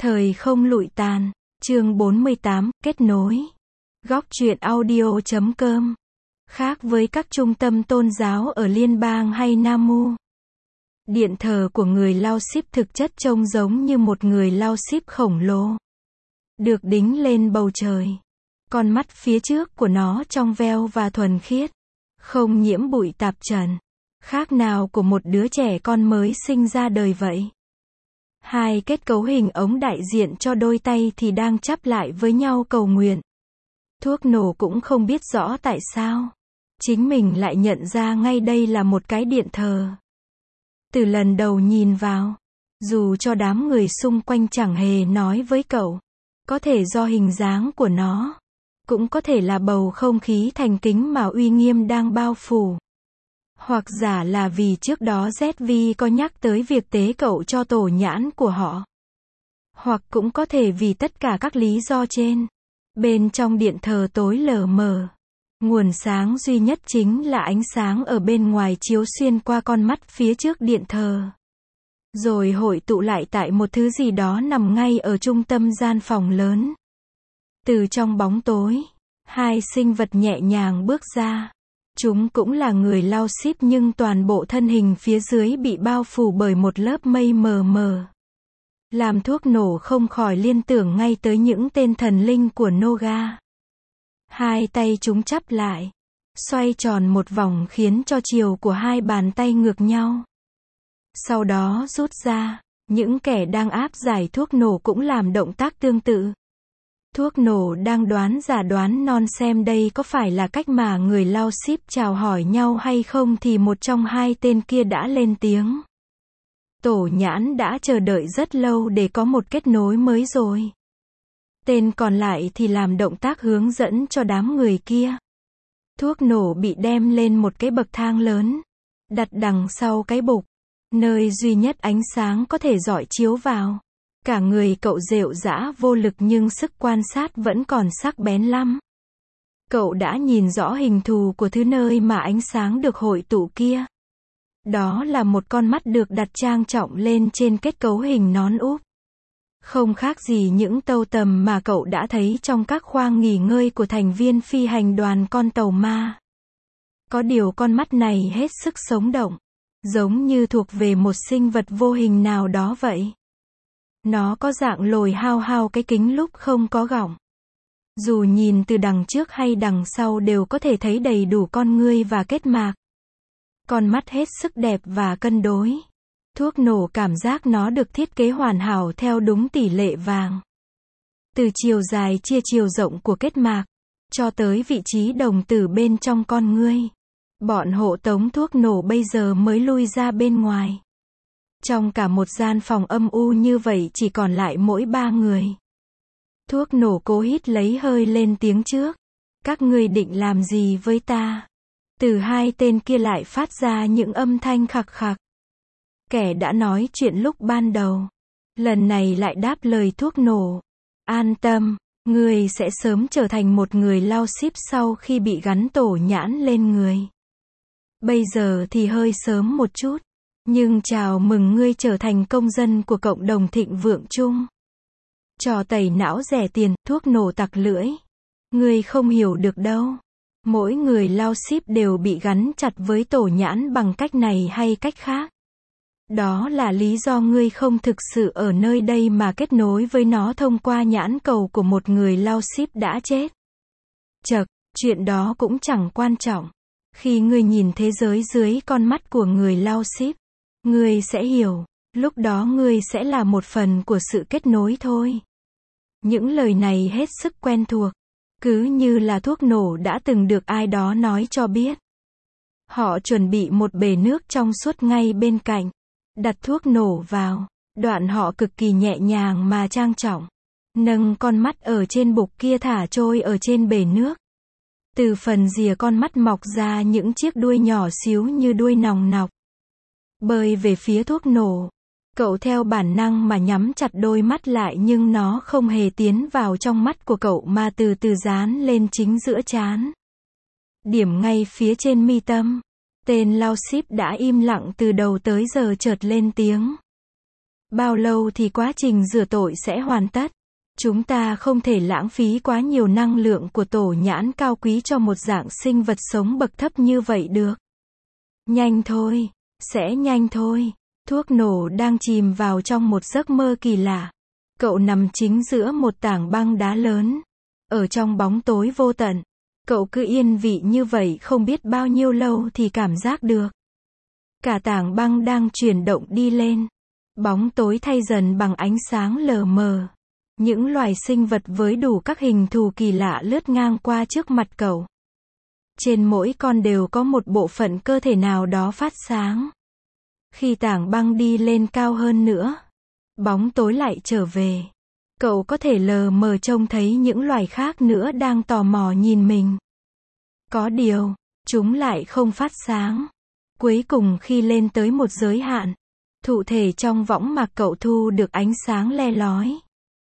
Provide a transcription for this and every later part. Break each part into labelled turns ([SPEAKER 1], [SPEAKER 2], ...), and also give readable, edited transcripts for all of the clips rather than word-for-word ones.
[SPEAKER 1] Thời không lụi tàn, chương 48, kết nối. Góc truyện audio.com. Khác với các trung tâm tôn giáo ở liên bang hay Nam Mu, điện thờ của người Lao Xíp thực chất trông giống như một người Lao Xíp khổng lồ, được đính lên bầu trời. Con mắt phía trước của nó trong veo và thuần khiết, không nhiễm bụi tạp trần, khác nào của một đứa trẻ con mới sinh ra đời vậy. Hai kết cấu hình ống đại diện cho đôi tay thì đang chắp lại với nhau cầu nguyện. Thuốc nổ cũng không biết rõ tại sao chính mình lại nhận ra ngay đây là một cái điện thờ. Từ lần đầu nhìn vào, dù cho đám người xung quanh chẳng hề nói với cậu, có thể do hình dáng của nó, cũng có thể là bầu không khí thành kính mà uy nghiêm đang bao phủ. Hoặc giả là vì trước đó ZV có nhắc tới việc tế cậu cho tổ nhãn của họ. Hoặc cũng có thể vì tất cả các lý do trên. Bên trong điện thờ tối lờ mờ, nguồn sáng duy nhất chính là ánh sáng ở bên ngoài chiếu xuyên qua con mắt phía trước điện thờ, rồi hội tụ lại tại một thứ gì đó nằm ngay ở trung tâm gian phòng lớn. Từ trong bóng tối, hai sinh vật nhẹ nhàng bước ra. Chúng cũng là người Lao Xíp nhưng toàn bộ thân hình phía dưới bị bao phủ bởi một lớp mây mờ mờ. Làm thuốc nổ không khỏi liên tưởng ngay tới những tên thần linh của Noga. Hai tay chúng chắp lại, xoay tròn một vòng khiến cho chiều của hai bàn tay ngược nhau. Sau đó rút ra, những kẻ đang áp giải thuốc nổ cũng làm động tác tương tự. Thuốc nổ đang đoán giả đoán non xem đây có phải là cách mà người Lao Xíp chào hỏi nhau hay không thì một trong hai tên kia đã lên tiếng. Tổ nhãn đã chờ đợi rất lâu để có một kết nối mới rồi. Tên còn lại thì làm động tác hướng dẫn cho đám người kia. Thuốc nổ bị đem lên một cái bậc thang lớn, đặt đằng sau cái bục, nơi duy nhất ánh sáng có thể rọi chiếu vào. Cả người cậu rệu rã vô lực nhưng sức quan sát vẫn còn sắc bén lắm. Cậu đã nhìn rõ hình thù của thứ nơi mà ánh sáng được hội tụ kia. Đó là một con mắt được đặt trang trọng lên trên kết cấu hình nón úp. Không khác gì những tàu tầm mà cậu đã thấy trong các khoang nghỉ ngơi của thành viên phi hành đoàn con tàu ma. Có điều con mắt này hết sức sống động, giống như thuộc về một sinh vật vô hình nào đó vậy. Nó có dạng lồi hao hao cái kính lúc không có gọng. Dù nhìn từ đằng trước hay đằng sau đều có thể thấy đầy đủ con ngươi và kết mạc. Con mắt hết sức đẹp và cân đối. Thuốc nổ cảm giác nó được thiết kế hoàn hảo theo đúng tỷ lệ vàng. Từ chiều dài chia chiều rộng của kết mạc, cho tới vị trí đồng tử bên trong con ngươi. Bọn hộ tống thuốc nổ bây giờ mới lui ra bên ngoài. Trong cả một gian phòng âm u như vậy chỉ còn lại mỗi 3 người. Thuốc nổ cố hít lấy hơi lên tiếng trước. Các ngươi định làm gì với ta? Từ hai tên kia lại phát ra những âm thanh khặc khặc. Kẻ đã nói chuyện lúc ban đầu, lần này lại đáp lời thuốc nổ. An tâm, ngươi sẽ sớm trở thành một người Lao Xíp sau khi bị gắn tổ nhãn lên người. Bây giờ thì hơi sớm một chút. Nhưng chào mừng ngươi trở thành công dân của cộng đồng thịnh vượng chung. Trò tẩy não rẻ tiền, thuốc nổ tặc lưỡi. Ngươi không hiểu được đâu. Mỗi người Lao Xíp đều bị gắn chặt với tổ nhãn bằng cách này hay cách khác. Đó là lý do ngươi không thực sự ở nơi đây mà kết nối với nó thông qua nhãn cầu của một người Lao Xíp đã chết. Chậc, chuyện đó cũng chẳng quan trọng. Khi ngươi nhìn thế giới dưới con mắt của người Lao Xíp, ngươi sẽ hiểu, lúc đó ngươi sẽ là một phần của sự kết nối thôi. Những lời này hết sức quen thuộc, cứ như là thuốc nổ đã từng được ai đó nói cho biết. Họ chuẩn bị một bể nước trong suốt ngay bên cạnh, đặt thuốc nổ vào, đoạn họ cực kỳ nhẹ nhàng mà trang trọng, nâng con mắt ở trên bục kia thả trôi ở trên bể nước. Từ phần rìa con mắt mọc ra những chiếc đuôi nhỏ xíu như đuôi nòng nọc. Bơi về phía thuốc nổ. Cậu theo bản năng mà nhắm chặt đôi mắt lại nhưng nó không hề tiến vào trong mắt của cậu mà từ từ dán lên chính giữa trán. Điểm ngay phía trên mi tâm. Tên Lao Xíp đã im lặng từ đầu tới giờ chợt lên tiếng. Bao lâu thì quá trình rửa tội sẽ hoàn tất? Chúng ta không thể lãng phí quá nhiều năng lượng của tổ nhãn cao quý cho một dạng sinh vật sống bậc thấp như vậy được. Nhanh thôi, sẽ nhanh thôi. Thuốc nổ đang chìm vào trong một giấc mơ kỳ lạ. Cậu nằm chính giữa một tảng băng đá lớn. Ở trong bóng tối vô tận. Cậu cứ yên vị như vậy không biết bao nhiêu lâu thì cảm giác được. Cả tảng băng đang chuyển động đi lên. Bóng tối thay dần bằng ánh sáng lờ mờ. Những loài sinh vật với đủ các hình thù kỳ lạ lướt ngang qua trước mặt cậu. Trên mỗi con đều có một bộ phận cơ thể nào đó phát sáng. Khi tảng băng đi lên cao hơn nữa, bóng tối lại trở về. Cậu có thể lờ mờ trông thấy những loài khác nữa đang tò mò nhìn mình. Có điều, chúng lại không phát sáng. Cuối cùng khi lên tới một giới hạn, thụ thể trong võng mạc cậu thu được ánh sáng le lói.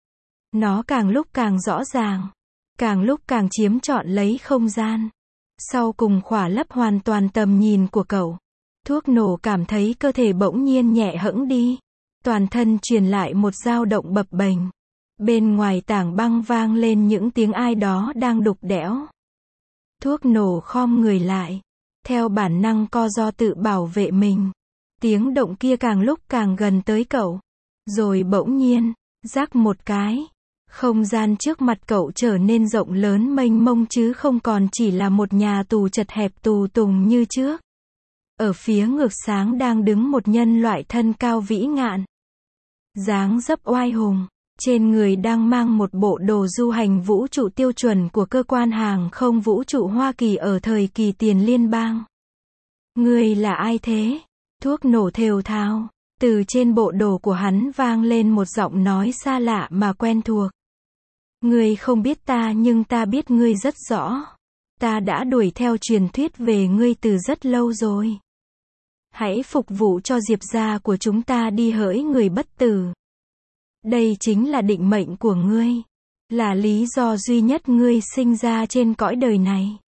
[SPEAKER 1] Nó càng lúc càng rõ ràng, càng lúc càng chiếm trọn lấy không gian. Sau cùng khỏa lấp hoàn toàn tầm nhìn của cậu. Thuốc nổ cảm thấy cơ thể bỗng nhiên nhẹ hẫng đi. Toàn thân truyền lại một dao động bập bềnh. Bên ngoài tảng băng vang lên những tiếng ai đó đang đục đẽo. Thuốc nổ khom người lại. Theo bản năng co ro tự bảo vệ mình. Tiếng động kia càng lúc càng gần tới cậu. Rồi bỗng nhiên, rắc một cái. Không gian trước mặt cậu trở nên rộng lớn mênh mông chứ không còn chỉ là một nhà tù chật hẹp tù tùng như trước. Ở phía ngược sáng đang đứng một nhân loại thân cao vĩ ngạn. Dáng dấp oai hùng. Trên người đang mang một bộ đồ du hành vũ trụ tiêu chuẩn của cơ quan hàng không vũ trụ Hoa Kỳ ở thời kỳ tiền liên bang. Người là ai thế? Thuốc nổ thều thào. Từ trên bộ đồ của hắn vang lên một giọng nói xa lạ mà quen thuộc. Ngươi không biết ta nhưng ta biết ngươi rất rõ. Ta đã đuổi theo truyền thuyết về ngươi từ rất lâu rồi. Hãy phục vụ cho Diệp gia của chúng ta đi hỡi người bất tử. Đây chính là định mệnh của ngươi. Là lý do duy nhất ngươi sinh ra trên cõi đời này.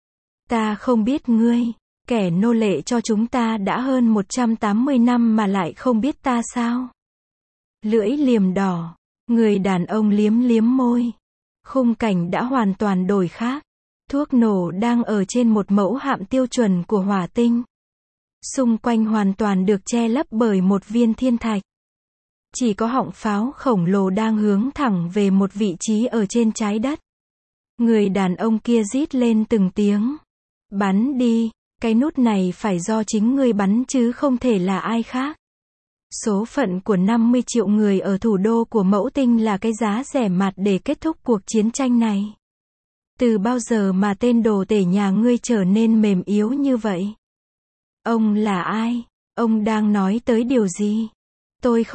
[SPEAKER 1] Ta không biết ngươi, kẻ nô lệ cho chúng ta đã hơn 180 năm mà lại không biết ta sao? Lưỡi liềm đỏ. Người đàn ông liếm liếm môi. Khung cảnh đã hoàn toàn đổi khác. Thuốc nổ đang ở trên một mẫu hạm tiêu chuẩn của hỏa tinh. Xung quanh hoàn toàn được che lấp bởi một viên thiên thạch. Chỉ có họng pháo khổng lồ đang hướng thẳng về một vị trí ở trên trái đất. Người đàn ông kia rít lên từng tiếng. Bắn đi, cái nút này phải do chính ngươi bắn chứ không thể là ai khác. Số phận của 50 triệu người ở thủ đô của mẫu tinh là cái giá rẻ mạt để kết thúc cuộc chiến tranh này. Từ bao giờ mà tên đồ tể nhà ngươi trở nên mềm yếu như vậy? Ông là ai? Ông đang nói tới điều gì? Tôi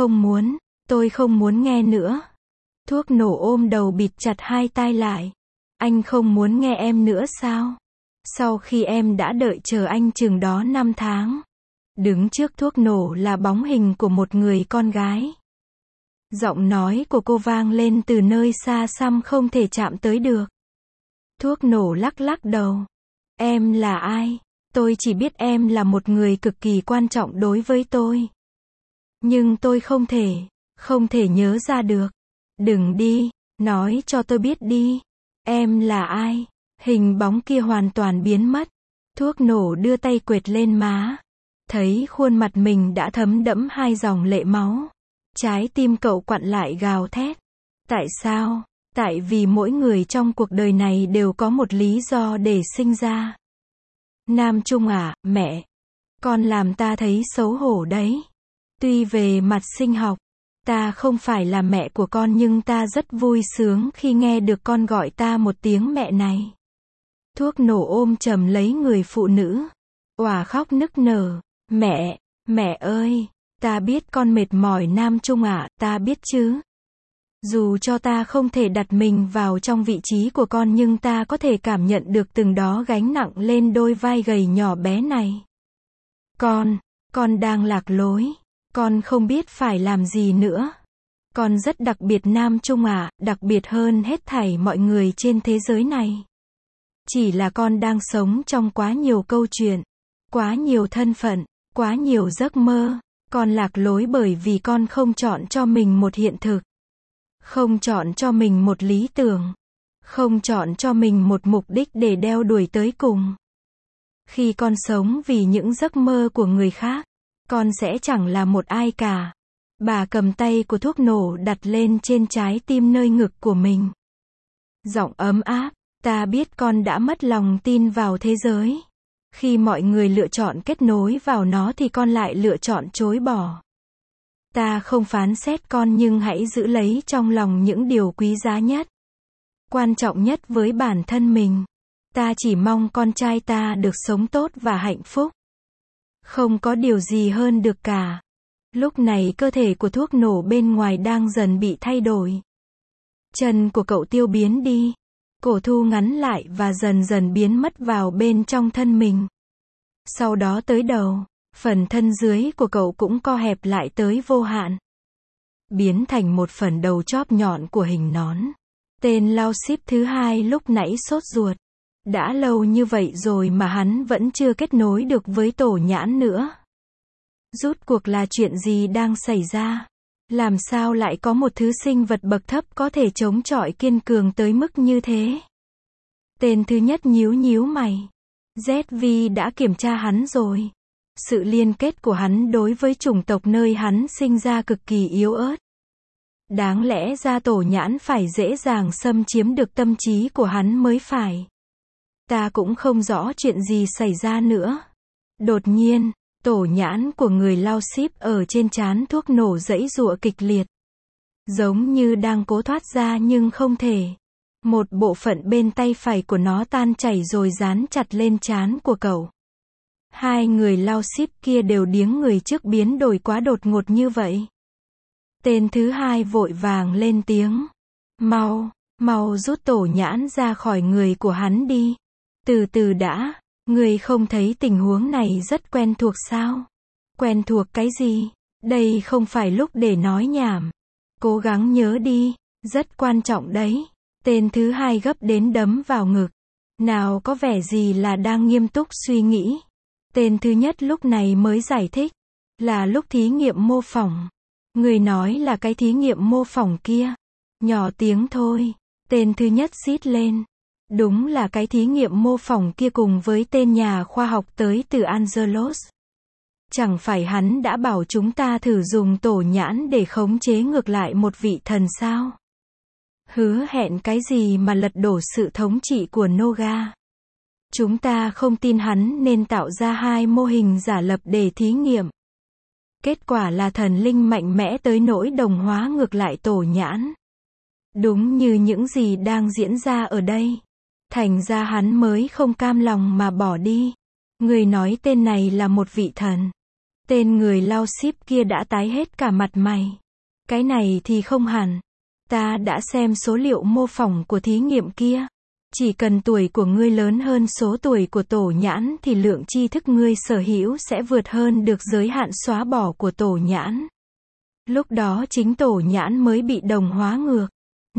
[SPEAKER 1] không muốn nghe nữa. Thuốc nổ ôm đầu bịt chặt hai tai lại. Anh không muốn nghe em nữa sao? Sau khi em đã đợi chờ anh chừng đó 5 tháng. Đứng trước thuốc nổ là bóng hình của một người con gái. Giọng nói của cô vang lên từ nơi xa xăm không thể chạm tới được. Thuốc nổ lắc lắc đầu. Em là ai? Tôi chỉ biết em là một người cực kỳ quan trọng đối với tôi. Nhưng tôi không thể nhớ ra được. Đừng đi, nói cho tôi biết đi. Em là ai? Hình bóng kia hoàn toàn biến mất. Thuốc nổ đưa tay quệt lên má. Thấy khuôn mặt mình đã thấm đẫm hai dòng lệ máu. Trái tim cậu quặn lại gào thét. Tại sao? Tại vì mỗi người trong cuộc đời này đều có một lý do để sinh ra. Nam Trung à, mẹ. Con làm ta thấy xấu hổ đấy. Tuy về mặt sinh học, ta không phải là mẹ của con nhưng ta rất vui sướng khi nghe được con gọi ta một tiếng mẹ này. Thuốc nổ ôm chầm lấy người phụ nữ. Òa khóc nức nở. Mẹ ơi, ta biết con mệt mỏi Nam Trung ạ, ta biết chứ. Dù cho ta không thể đặt mình vào trong vị trí của con nhưng ta có thể cảm nhận được từng đó gánh nặng lên đôi vai gầy nhỏ bé này. Con đang lạc lối. Con không biết phải làm gì nữa. Con rất đặc biệt Nam Trung ạ, đặc biệt hơn hết thảy mọi người trên thế giới này. Chỉ là con đang sống trong quá nhiều câu chuyện, quá nhiều thân phận, quá nhiều giấc mơ. Con lạc lối bởi vì con không chọn cho mình một hiện thực. Không chọn cho mình một lý tưởng. Không chọn cho mình một mục đích để đeo đuổi tới cùng. Khi con sống vì những giấc mơ của người khác, con sẽ chẳng là một ai cả. Bà cầm tay của thuốc nổ đặt lên trên trái tim nơi ngực của mình. Giọng ấm áp, ta biết con đã mất lòng tin vào thế giới. Khi mọi người lựa chọn kết nối vào nó thì con lại lựa chọn chối bỏ. Ta không phán xét con nhưng hãy giữ lấy trong lòng những điều quý giá nhất. Quan trọng nhất với bản thân mình. Ta chỉ mong con trai ta được sống tốt và hạnh phúc. Không có điều gì hơn được cả. Lúc này cơ thể của thuốc nổ bên ngoài đang dần bị thay đổi. Chân của cậu tiêu biến đi. Cổ thu ngắn lại và dần dần biến mất vào bên trong thân mình. Sau đó tới đầu, phần thân dưới của cậu cũng co hẹp lại tới vô hạn. Biến thành một phần đầu chóp nhọn của hình nón. Tên lao ship thứ hai lúc nãy sốt ruột. Đã lâu như vậy rồi mà hắn vẫn chưa kết nối được với tổ nhãn nữa. Rút cuộc là chuyện gì đang xảy ra? Làm sao lại có một thứ sinh vật bậc thấp có thể chống chọi kiên cường tới mức như thế? Tên thứ nhất nhíu nhíu mày. ZV đã kiểm tra hắn rồi. Sự liên kết của hắn đối với chủng tộc nơi hắn sinh ra cực kỳ yếu ớt. Đáng lẽ ra tổ nhãn phải dễ dàng xâm chiếm được tâm trí của hắn mới phải. Ta cũng không rõ chuyện gì xảy ra nữa. Đột nhiên, tổ nhãn của người lao ship ở trên trán thuốc nổ giãy giụa kịch liệt. Giống như đang cố thoát ra nhưng không thể. Một bộ phận bên tay phải của nó tan chảy rồi dán chặt lên trán của cậu. Hai người lao ship kia đều điếng người trước biến đổi quá đột ngột như vậy. Tên thứ hai vội vàng lên tiếng. Mau rút tổ nhãn ra khỏi người của hắn đi. Từ từ đã, người không thấy tình huống này rất quen thuộc sao? Quen thuộc cái gì? Đây không phải lúc để nói nhảm. Cố gắng nhớ đi, rất quan trọng đấy. Tên thứ hai gấp đến đấm vào ngực. Nào có vẻ gì là đang nghiêm túc suy nghĩ. Tên thứ nhất lúc này mới giải thích. Là lúc thí nghiệm mô phỏng. Người nói là cái thí nghiệm mô phỏng kia. Nhỏ tiếng thôi. Tên thứ nhất rít lên. Đúng là cái thí nghiệm mô phỏng kia cùng với tên nhà khoa học tới từ Angelos. Chẳng phải hắn đã bảo chúng ta thử dùng tổ nhãn để khống chế ngược lại một vị thần sao? Hứa hẹn cái gì mà lật đổ sự thống trị của Noga? Chúng ta không tin hắn nên tạo ra hai mô hình giả lập để thí nghiệm. Kết quả là thần linh mạnh mẽ tới nỗi đồng hóa ngược lại tổ nhãn. Đúng như những gì đang diễn ra ở đây. Thành ra hắn mới không cam lòng mà bỏ đi. Người nói tên này là một vị thần. Tên người lao ship kia đã tái hết cả mặt mày. Cái này thì không hẳn. Ta đã xem số liệu mô phỏng của thí nghiệm kia. Chỉ cần tuổi của ngươi lớn hơn số tuổi của tổ nhãn thì lượng tri thức ngươi sở hữu sẽ vượt hơn được giới hạn xóa bỏ của tổ nhãn. Lúc đó chính tổ nhãn mới bị đồng hóa ngược.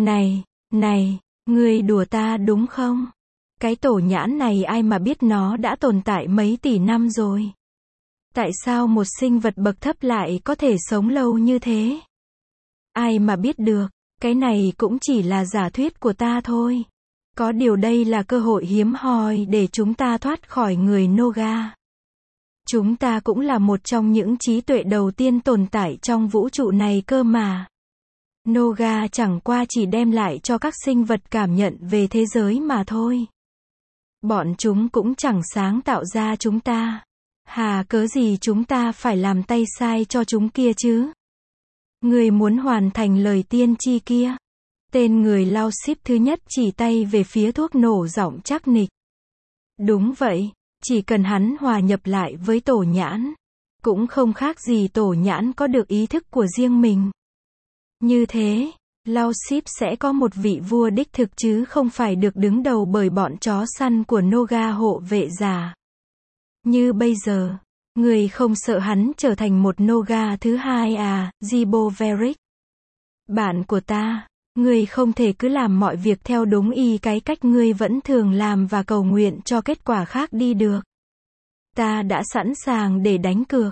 [SPEAKER 1] Này, ngươi đùa ta đúng không? Cái tổ nhãn này ai mà biết nó đã tồn tại mấy tỷ năm rồi. Tại sao một sinh vật bậc thấp lại có thể sống lâu như thế? Ai mà biết được, cái này cũng chỉ là giả thuyết của ta thôi. Có điều đây là cơ hội hiếm hoi để chúng ta thoát khỏi người Noga. Chúng ta cũng là một trong những trí tuệ đầu tiên tồn tại trong vũ trụ này cơ mà. Noga chẳng qua chỉ đem lại cho các sinh vật cảm nhận về thế giới mà thôi. Bọn chúng cũng chẳng sáng tạo ra chúng ta. Hà cớ gì chúng ta phải làm tay sai cho chúng kia chứ? Người muốn hoàn thành lời tiên tri kia. Tên người lao ship thứ nhất chỉ tay về phía thuốc nổ giọng chắc nịch. Đúng vậy, chỉ cần hắn hòa nhập lại với tổ nhãn. Cũng không khác gì tổ nhãn có được ý thức của riêng mình. Như thế, lao ship sẽ có một vị vua đích thực chứ không phải được đứng đầu bởi bọn chó săn của Noga hộ vệ giả. Như bây giờ, người không sợ hắn trở thành một Noga thứ hai à, Giboveric? Bạn của ta, người không thể cứ làm mọi việc theo đúng y cái cách ngươi vẫn thường làm và cầu nguyện cho kết quả khác đi được. Ta đã sẵn sàng để đánh cược.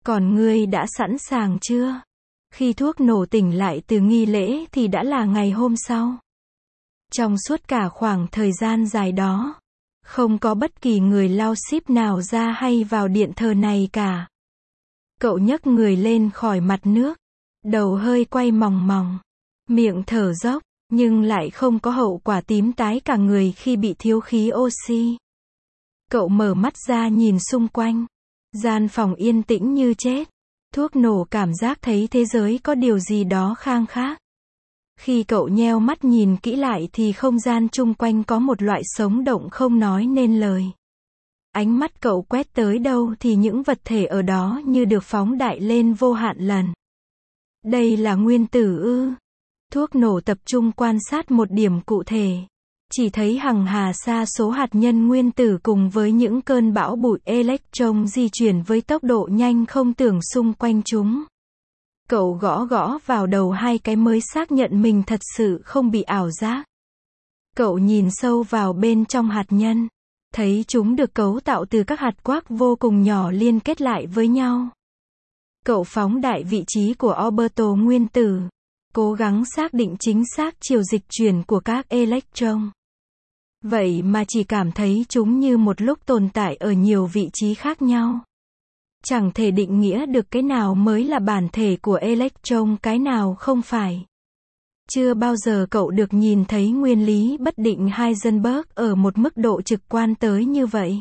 [SPEAKER 1] Còn ngươi đã sẵn sàng chưa? Khi thuốc nổ tỉnh lại từ nghi lễ thì đã là ngày hôm sau. Trong suốt cả khoảng thời gian dài đó, không có bất kỳ người lao ship nào ra hay vào điện thờ này cả. Cậu nhấc người lên khỏi mặt nước, đầu hơi quay mòng mòng, miệng thở dốc, nhưng lại không có hậu quả tím tái cả người khi bị thiếu khí oxy. Cậu mở mắt ra nhìn xung quanh. Gian phòng yên tĩnh như chết. Thuốc nổ cảm giác thấy thế giới có điều gì đó khang khác. Khi cậu nheo mắt nhìn kỹ lại thì không gian chung quanh có một loại sống động không nói nên lời. Ánh mắt cậu quét tới đâu thì những vật thể ở đó như được phóng đại lên vô hạn lần. Đây là nguyên tử ư? Thuốc nổ tập trung quan sát một điểm cụ thể. Chỉ thấy hằng hà sa số hạt nhân nguyên tử cùng với những cơn bão bụi electron di chuyển với tốc độ nhanh không tưởng xung quanh chúng. Cậu gõ gõ vào đầu hai cái mới xác nhận mình thật sự không bị ảo giác. Cậu nhìn sâu vào bên trong hạt nhân, thấy chúng được cấu tạo từ các hạt quark vô cùng nhỏ liên kết lại với nhau. Cậu phóng đại vị trí của orbital nguyên tử, cố gắng xác định chính xác chiều dịch chuyển của các electron. Vậy mà chỉ cảm thấy chúng như một lúc tồn tại ở nhiều vị trí khác nhau. Chẳng thể định nghĩa được cái nào mới là bản thể của electron, cái nào không phải. Chưa bao giờ cậu được nhìn thấy nguyên lý bất định Heisenberg ở một mức độ trực quan tới như vậy.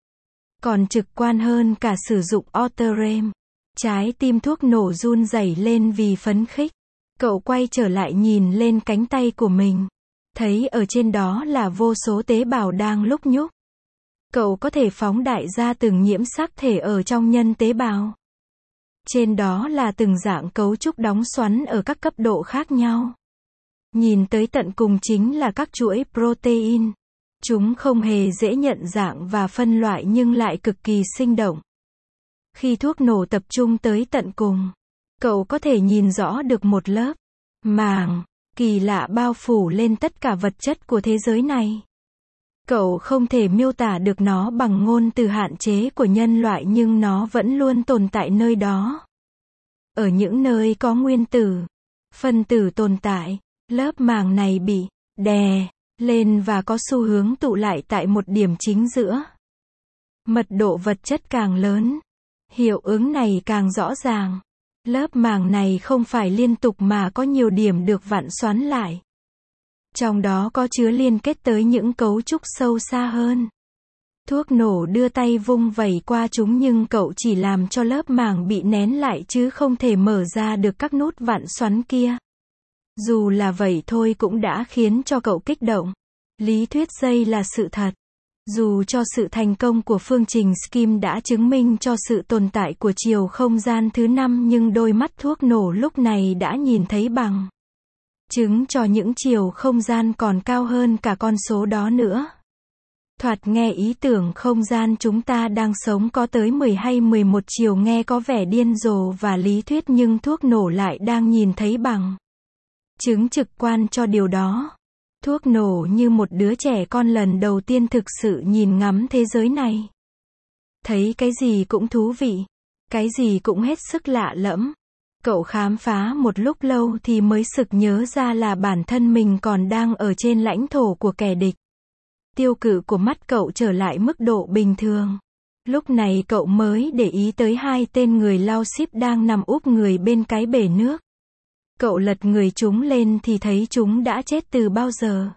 [SPEAKER 1] Còn trực quan hơn cả sử dụng Autorem. Trái tim thuốc nổ run rẩy lên vì phấn khích. Cậu quay trở lại nhìn lên cánh tay của mình. Thấy ở trên đó là vô số tế bào đang lúc nhúc. Cậu có thể phóng đại ra từng nhiễm sắc thể ở trong nhân tế bào. Trên đó là từng dạng cấu trúc đóng xoắn ở các cấp độ khác nhau. Nhìn tới tận cùng chính là các chuỗi protein. Chúng không hề dễ nhận dạng và phân loại nhưng lại cực kỳ sinh động. Khi thuốc nổ tập trung tới tận cùng, cậu có thể nhìn rõ được một lớp màng kỳ lạ bao phủ lên tất cả vật chất của thế giới này. Cậu không thể miêu tả được nó bằng ngôn từ hạn chế của nhân loại nhưng nó vẫn luôn tồn tại nơi đó. Ở những nơi có nguyên tử, phân tử tồn tại, lớp màng này bị đè lên và có xu hướng tụ lại tại một điểm chính giữa. Mật độ vật chất càng lớn, hiệu ứng này càng rõ ràng. Lớp màng này không phải liên tục mà có nhiều điểm được vặn xoắn lại. Trong đó có chứa liên kết tới những cấu trúc sâu xa hơn. Thuốc nổ đưa tay vung vẩy qua chúng nhưng cậu chỉ làm cho lớp màng bị nén lại chứ không thể mở ra được các nút vặn xoắn kia. Dù là vậy thôi cũng đã khiến cho cậu kích động. Lý thuyết dây là sự thật. Dù cho sự thành công của phương trình SKIM đã chứng minh cho sự tồn tại của chiều không gian thứ 5 nhưng đôi mắt thuốc nổ lúc này đã nhìn thấy bằng chứng cho những chiều không gian còn cao hơn cả con số đó nữa. Thoạt nghe ý tưởng không gian chúng ta đang sống có tới 10 hay 11 chiều nghe có vẻ điên rồ và lý thuyết nhưng thuốc nổ lại đang nhìn thấy bằng chứng trực quan cho điều đó. Thuốc nổ như một đứa trẻ con lần đầu tiên thực sự nhìn ngắm thế giới này. Thấy cái gì cũng thú vị, cái gì cũng hết sức lạ lẫm. Cậu khám phá một lúc lâu thì mới sực nhớ ra là bản thân mình còn đang ở trên lãnh thổ của kẻ địch. Tiêu cự của mắt cậu trở lại mức độ bình thường. Lúc này cậu mới để ý tới hai tên người lao ship đang nằm úp người bên cái bể nước. Cậu lật người chúng lên thì thấy chúng đã chết từ bao giờ.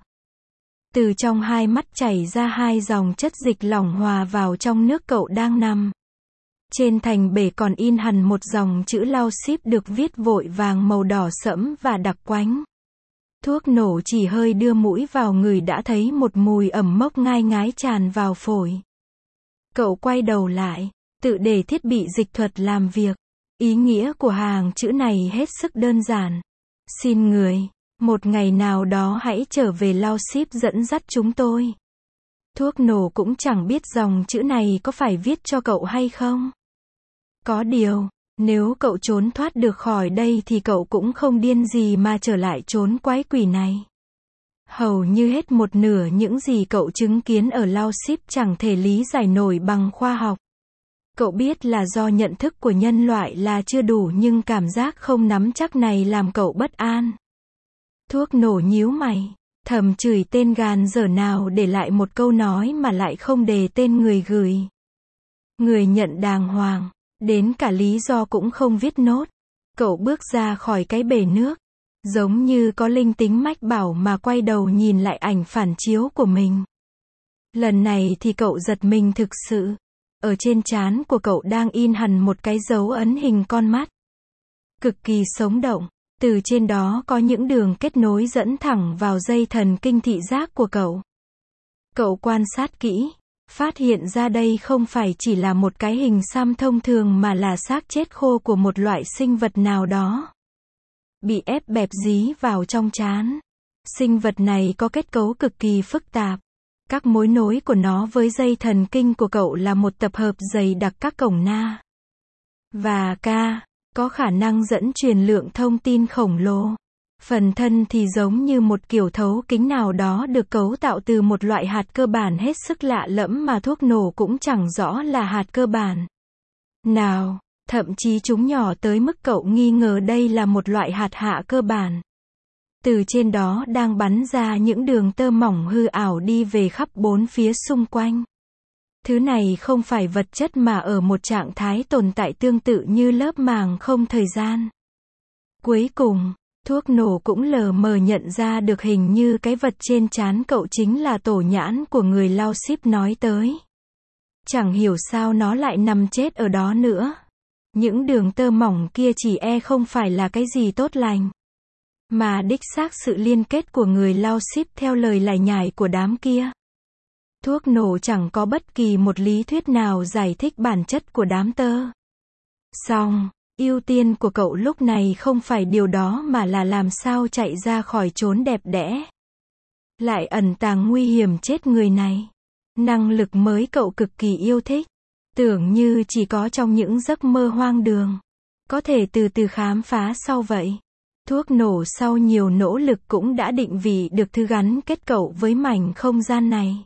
[SPEAKER 1] Từ trong hai mắt chảy ra hai dòng chất dịch lỏng hòa vào trong nước cậu đang nằm. Trên thành bể còn in hẳn một dòng chữ lao ship được viết vội vàng màu đỏ sẫm và đặc quánh. Thuốc nổ chỉ hơi đưa mũi vào người đã thấy một mùi ẩm mốc ngai ngái tràn vào phổi. Cậu quay đầu lại, tự để thiết bị dịch thuật làm việc. Ý nghĩa của hàng chữ này hết sức đơn giản. Xin người, một ngày nào đó hãy trở về lao ship dẫn dắt chúng tôi. Thuốc nổ cũng chẳng biết dòng chữ này có phải viết cho cậu hay không. Có điều, nếu cậu trốn thoát được khỏi đây thì cậu cũng không điên gì mà trở lại chốn quái quỷ này. Hầu như hết một nửa những gì cậu chứng kiến ở lao ship chẳng thể lý giải nổi bằng khoa học. Cậu biết là do nhận thức của nhân loại là chưa đủ nhưng cảm giác không nắm chắc này làm cậu bất an. Thuốc nổ nhíu mày, thầm chửi tên gàn dở nào để lại một câu nói mà lại không đề tên người gửi. Người nhận đàng hoàng, đến cả lý do cũng không viết nốt. Cậu bước ra khỏi cái bể nước, giống như có linh tính mách bảo mà quay đầu nhìn lại ảnh phản chiếu của mình. Lần này thì cậu giật mình thực sự. Ở trên trán của cậu đang in hẳn một cái dấu ấn hình con mắt. Cực kỳ sống động. Từ trên đó có những đường kết nối dẫn thẳng vào dây thần kinh thị giác của cậu. Cậu quan sát kỹ, phát hiện ra đây không phải chỉ là một cái hình xăm thông thường mà là xác chết khô của một loại sinh vật nào đó. Bị ép bẹp dí vào trong trán. Sinh vật này có kết cấu cực kỳ phức tạp. Các mối nối của nó với dây thần kinh của cậu là một tập hợp dày đặc các cổng na và ca, có khả năng dẫn truyền lượng thông tin khổng lồ. Phần thân thì giống như một kiểu thấu kính nào đó được cấu tạo từ một loại hạt cơ bản hết sức lạ lẫm mà thuốc nổ cũng chẳng rõ là hạt cơ bản nào, thậm chí chúng nhỏ tới mức cậu nghi ngờ đây là một loại hạt hạ cơ bản. Từ trên đó đang bắn ra những đường tơ mỏng hư ảo đi về khắp bốn phía xung quanh. Thứ này không phải vật chất mà ở một trạng thái tồn tại tương tự như lớp màng không thời gian. Cuối cùng, thuốc nổ cũng lờ mờ nhận ra được hình như cái vật trên trán cậu chính là tổ nhãn của người Lao Ship nói tới. Chẳng hiểu sao nó lại nằm chết ở đó nữa. Những đường tơ mỏng kia chỉ không phải là cái gì tốt lành. Mà đích xác sự liên kết của người Lao Ship theo lời lải nhải của đám kia. Thuốc nổ chẳng có bất kỳ một lý thuyết nào giải thích bản chất của đám tơ. Song, ưu tiên của cậu lúc này không phải điều đó mà là làm sao chạy ra khỏi chốn đẹp đẽ. Lại ẩn tàng nguy hiểm chết người này. Năng lực mới cậu cực kỳ yêu thích. Tưởng như chỉ có trong những giấc mơ hoang đường. Có thể từ từ khám phá sau vậy. Thuốc nổ sau nhiều nỗ lực cũng đã định vị được thứ gắn kết cậu với mảnh không gian này.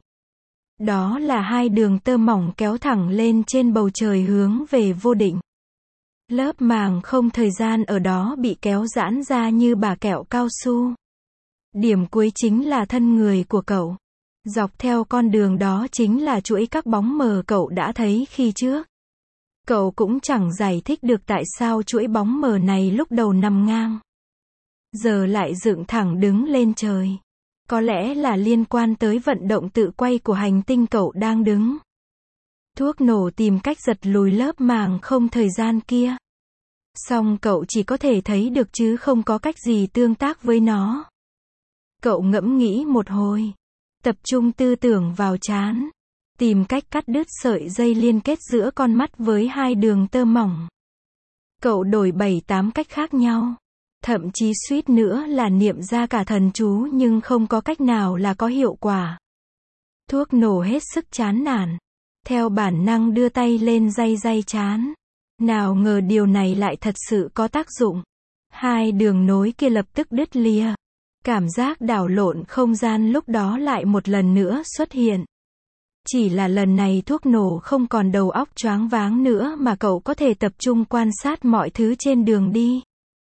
[SPEAKER 1] Đó là hai đường tơ mỏng kéo thẳng lên trên bầu trời hướng về vô định. Lớp màng không thời gian ở đó bị kéo giãn ra như bà kẹo cao su. Điểm cuối chính là thân người của cậu. Dọc theo con đường đó chính là chuỗi các bóng mờ cậu đã thấy khi trước. Cậu cũng chẳng giải thích được tại sao chuỗi bóng mờ này lúc đầu nằm ngang, giờ lại dựng thẳng đứng lên trời. Có lẽ là liên quan tới vận động tự quay của hành tinh cậu đang đứng. Thuốc nổ tìm cách giật lùi lớp màng không thời gian kia. Song cậu chỉ có thể thấy được chứ không có cách gì tương tác với nó. Cậu ngẫm nghĩ một hồi. Tập trung tư tưởng vào trán. Tìm cách cắt đứt sợi dây liên kết giữa con mắt với hai đường tơ mỏng. Cậu đổi 7-8 cách khác nhau. Thậm chí suýt nữa là niệm ra cả thần chú nhưng không có cách nào là có hiệu quả. Thuốc nổ hết sức chán nản. Theo bản năng đưa tay lên day trán. Nào ngờ điều này lại thật sự có tác dụng. Hai đường nối kia lập tức đứt lìa. Cảm giác đảo lộn không gian lúc đó lại một lần nữa xuất hiện. Chỉ là lần này thuốc nổ không còn đầu óc choáng váng nữa mà cậu có thể tập trung quan sát mọi thứ trên đường đi.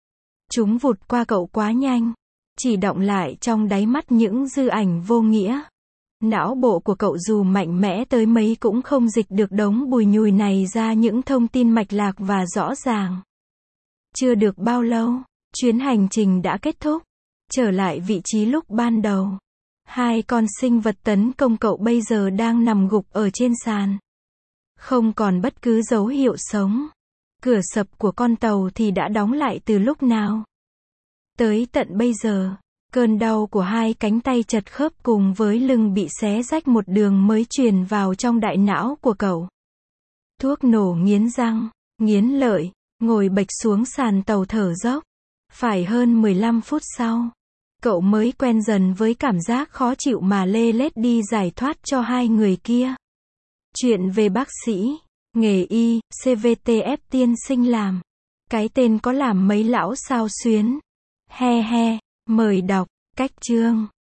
[SPEAKER 1] Chúng vụt qua cậu quá nhanh. Chỉ đọng lại trong đáy mắt những dư ảnh vô nghĩa. Não bộ của cậu dù mạnh mẽ tới mấy cũng không dịch được đống bùi nhùi này ra những thông tin mạch lạc và rõ ràng. Chưa được bao lâu, chuyến hành trình đã kết thúc. Trở lại vị trí lúc ban đầu. Hai con sinh vật tấn công cậu bây giờ đang nằm gục ở trên sàn. Không còn bất cứ dấu hiệu sống. Cửa sập của con tàu thì đã đóng lại từ lúc nào. Tới tận bây giờ, cơn đau của hai cánh tay chật khớp cùng với lưng bị xé rách một đường mới truyền vào trong đại não của cậu. Thuốc nổ nghiến răng, nghiến lợi, ngồi bệch xuống sàn tàu thở dốc. Phải hơn 15 phút sau, cậu mới quen dần với cảm giác khó chịu mà lê lết đi giải thoát cho hai người kia. Chuyện về bác sĩ, nghề y, CVTF tiên sinh làm. Cái tên có làm mấy lão sao xuyến. He he, mời đọc, cách chương.